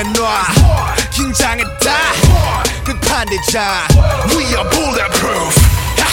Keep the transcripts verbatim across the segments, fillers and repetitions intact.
내놔 긴장했다 끝판 대장 We are bulletproof ha,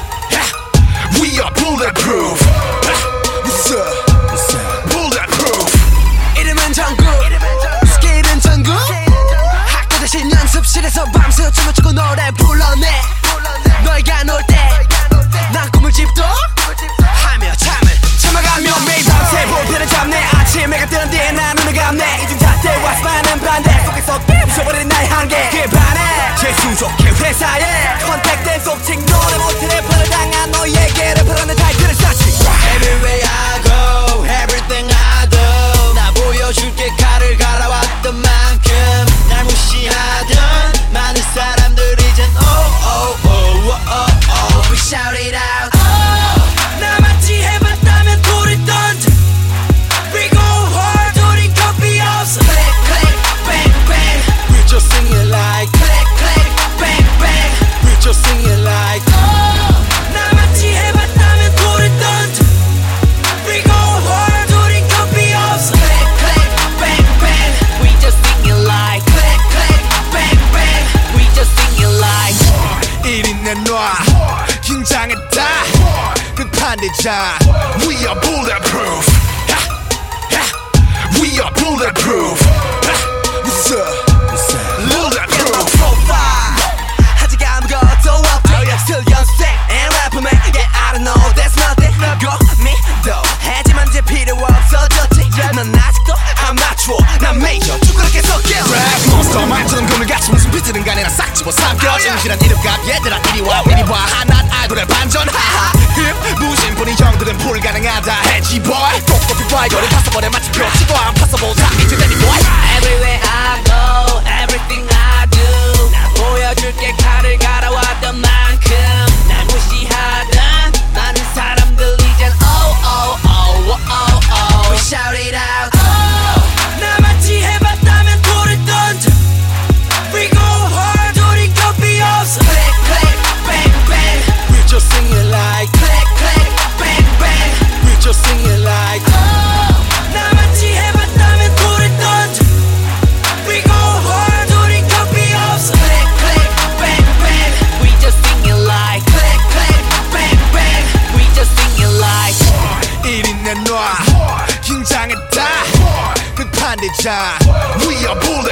ha. We are bulletproof What's up? What's up? Bulletproof 이름은 정국 스킬은 전국 학교 대신 연습실에서 밤새 춤을 추고 노래 불러내 너희가 놀 때 난 꿈을 집도 하며 잠을 참아가며 매일 밤새 볼펜을 잡네 아침 해가 뜨는 뒤에 난 눈을 감네 이중 잣대와 스파는 반대 속에서 부숴버리는 나의 한계 그에 반해 재수족해 회사에 컨택된 속칭 노래 못해 래퍼를 당한 너희에게를 바라는 타이틀을 쌓지 Everywhere I go, everything I do 나 보여줄게 칼을 갈아왔던 만큼 날 무시하던 많은 사람들 이젠 oh oh oh oh oh oh We shout it out oh, 나같이 해봤다면 돌을 던져 We go hard 우린 겁이 없어 Click click bang bang We just sing it like Click click bang bang We just sing it like oh, 나같이 해봤다면 돌을 던져 We go hard 우린 겁이 없어 Click click bang bang We just sing it like Click click bang bang We just sing it like 이리 내놔 긴장했다 끝판 대장 We are bulletproof ha, ha. We are bulletproof ha. What's up? What's up? Bulletproof profile 아직 아무것도 없지 Still young, sick and rapper man Yeah, I don't know, that's nothing Go 믿어 하지만 이제 필요 없어졌지 넌 아직도 아마추어 난 메이저 축구를 섞여 Rap monster 말처럼 그물같이 무슨 비트는 간에 나 싹 집어삼켜 진실한 이름값 얘들아 이리와 이리와 하나 아이돌의 반전 하하 힙 무신분이 형들은 불가능하다 해지 boy 똑똑히 봐 이거를 파서버려 마치 표치고 안 파서보 다 이제 되니 boy Everywhere I go, everything I do 나 보여줄게 칼을 갈아왔던 만큼 날 무시하던 많은 사람들 이젠 oh oh oh oh oh oh We shout it out oh, 나같이 해봤다면 돌을 던져 We go hard 우린 겁이 없어 Click click bang bang We just sing it like Click click bang bang We just sing it like oh, 나같이 해봤다면 돌을 던져 We go hard 우린 겁이 없어 Click click bang bang We just sing it like Click click bang bang We just sing it like 이리 내놔 긴장했다 끝판 대장 We are bulletproof